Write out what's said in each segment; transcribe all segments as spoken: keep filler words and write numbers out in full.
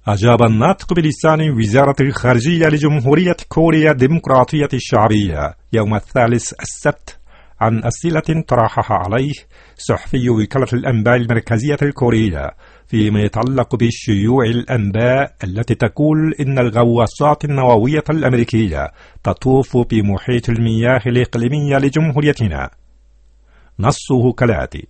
أجاب الناطق بلسان وزارة الخارجية لجمهورية كوريا الديمقراطية الشعبية يوم الثالث السبت عن أسئلة طرحها عليه صحفي وكالة الأنباء المركزية الكورية فيما يتعلق بشيوع الأنباء التي تقول إن الغواصات النووية الأمريكية تطوف بمحيط المياه الإقليمية لجمهوريتنا. نصه كالآتي: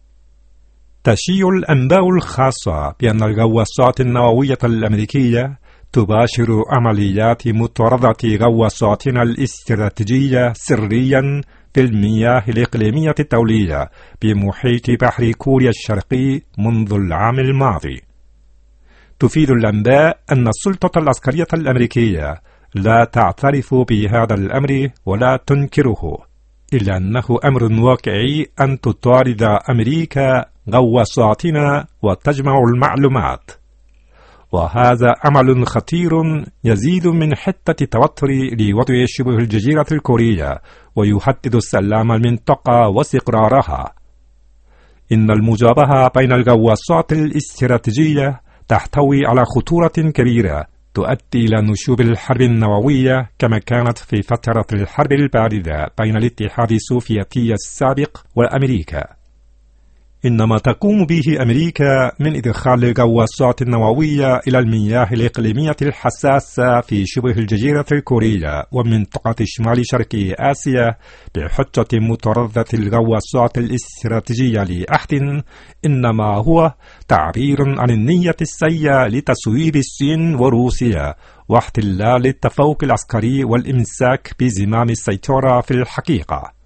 تشيع الأنباء الخاصة بأن الغواصات النووية الأمريكية تباشر عمليات مطاردة غواصاتنا الاستراتيجية سريا في المياه الإقليمية الدولية بمحيط بحر كوريا الشرقي منذ العام الماضي. تفيد الأنباء أن السلطة العسكرية الأمريكية لا تعترف بهذا الأمر ولا تنكره، إلا أنه أمر واقعي أن تطارد أمريكا غواصاتنا وتجمع المعلومات، وهذا عمل خطير يزيد من حدة توتر لوضع شبه الجزيرة الكورية ويهدد سلام المنطقة واستقرارها. إن المجابهة بين الغواصات الاستراتيجية تحتوي على خطورة كبيرة تؤدي إلى نشوب الحرب النووية كما كانت في فترة الحرب الباردة بين الاتحاد السوفيتي السابق وأمريكا. إنما تقوم به أمريكا من إدخال الغواصات النووية إلى المياه الإقليمية الحساسة في شبه الجزيرة الكورية ومنطقة شمال شرق آسيا بحجة مطاردة الغواصات الاستراتيجية لأحد، إنما هو تعبير عن النية السيئة لتسويب الصين وروسيا واحتلال التفوق العسكري والإمساك بزمام السيطرة في الحقيقة.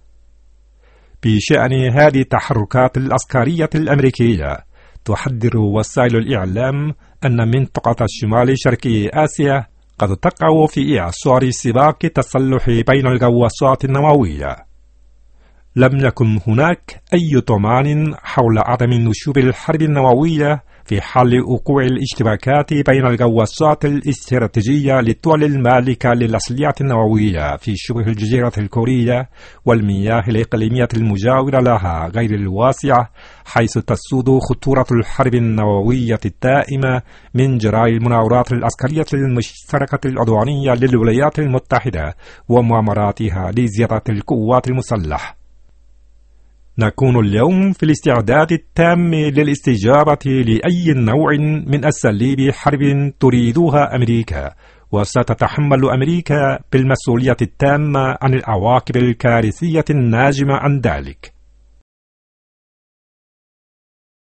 بشأن هذه التحركات العسكرية الأمريكية، تحذر وسائل الإعلام أن منطقة شمال شرق آسيا قد تقع في إعصار سباق التسلح بين الغواصات النووية. لم يكن هناك أي ضمان حول عدم نشوب الحرب النووية في حال وقوع الاشتباكات بين الغواصات الاستراتيجية للدول المالكة للأسلحة النووية في شبه الجزيرة الكورية والمياه الإقليمية المجاورة لها غير الواسعة، حيث تسود خطورة الحرب النووية الدائمة من جراء المناورات العسكرية المشتركة العدوانية للولايات المتحدة ومؤامراتها لزيادة القوات المسلحة. نكون اليوم في الاستعداد التام للاستجابة لأي نوع من أساليب حرب تريدها أمريكا، وستتحمل أمريكا بالمسؤولية التامة عن العواقب الكارثية الناجمة عن ذلك.